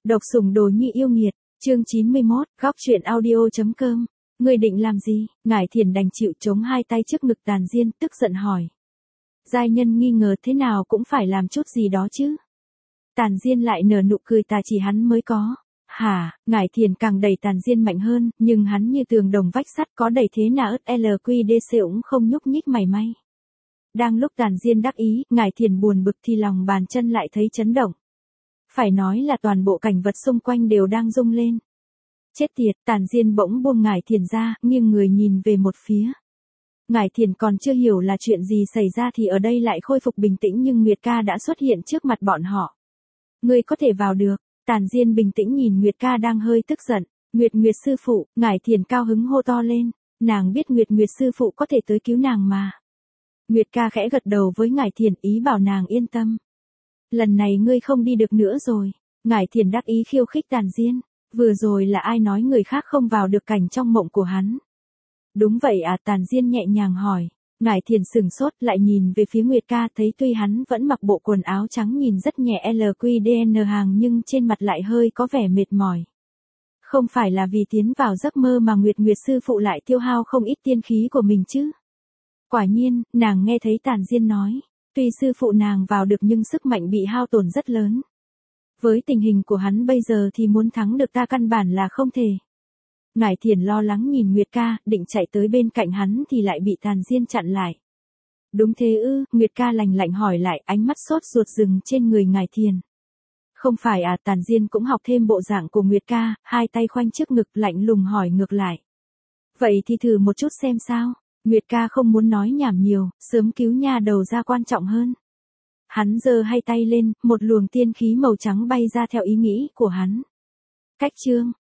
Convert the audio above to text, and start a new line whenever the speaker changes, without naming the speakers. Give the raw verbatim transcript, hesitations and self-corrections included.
Độc sủng đồ nhi yêu nghiệt, chương chín mươi mốt, góc truyện audio.com. Ngươi định làm gì? Ngải Thiền đành chịu chống hai tay trước ngực Tàn Diên, tức giận hỏi. Giai nhân nghi ngờ thế nào cũng phải làm chút gì đó chứ. Tàn Diên lại nở nụ cười tà chỉ hắn mới có. Hả, Ngải Thiền càng đẩy Tàn Diên mạnh hơn, nhưng hắn như tường đồng vách sắt, có đẩy thế nào ớt lờ quy đê xê cũng không nhúc nhích mảy may. Đang lúc Tàn Diên đắc ý, Ngải Thiền buồn bực thì lòng bàn chân lại thấy chấn động. Phải nói là toàn bộ cảnh vật xung quanh đều đang rung lên. Chết tiệt, Tàn Diên bỗng buông Ngải Thiền ra, nghiêng người nhìn về một phía. Ngải Thiền còn chưa hiểu là chuyện gì xảy ra thì ở đây lại khôi phục bình tĩnh, nhưng Nguyệt Ca đã xuất hiện trước mặt bọn họ. Ngươi có thể vào được. Tàn Diên bình tĩnh nhìn Nguyệt Ca đang hơi tức giận. Nguyệt Nguyệt sư phụ, Ngải Thiền cao hứng hô to lên. Nàng biết Nguyệt Nguyệt sư phụ có thể tới cứu nàng mà. Nguyệt Ca khẽ gật đầu với Ngải Thiền, ý bảo nàng yên tâm. Lần này ngươi không đi được nữa rồi. Ngải Thiền đắc ý khiêu khích Tàn Diên. Vừa rồi là ai nói người khác không vào được cảnh trong mộng của hắn? Đúng vậy à, Tàn Diên nhẹ nhàng hỏi. Ngải Thiền sừng sốt, lại nhìn về phía Nguyệt Ca, thấy tuy hắn vẫn mặc bộ quần áo trắng nhìn rất nhẹ lờ quy đê en hàng nhưng trên mặt lại hơi có vẻ mệt mỏi. Không phải là vì tiến vào giấc mơ mà Nguyệt Nguyệt sư phụ lại tiêu hao không ít tiên khí của mình chứ? Quả nhiên, nàng nghe thấy Tàn Diên nói. Tuy sư phụ nàng vào được nhưng sức mạnh bị hao tổn rất lớn. Với tình hình của hắn bây giờ thì muốn thắng được ta căn bản là không thể. Ngải Thiền lo lắng nhìn Nguyệt Ca, định chạy tới bên cạnh hắn thì lại bị Tàn Diên chặn lại. Đúng thế ư? Nguyệt Ca lạnh lạnh hỏi lại, ánh mắt sốt ruột dừng trên người Ngải Thiền. Không phải à? Tàn Diên cũng học thêm bộ dạng của Nguyệt Ca, hai tay khoanh trước ngực lạnh lùng hỏi ngược lại. Vậy thì thử một chút xem sao? Nguyệt Ca không muốn nói nhảm nhiều, sớm cứu nha đầu ra quan trọng hơn. Hắn giơ hai tay lên, một luồng tiên khí màu trắng bay ra theo ý nghĩ của hắn. Cách chương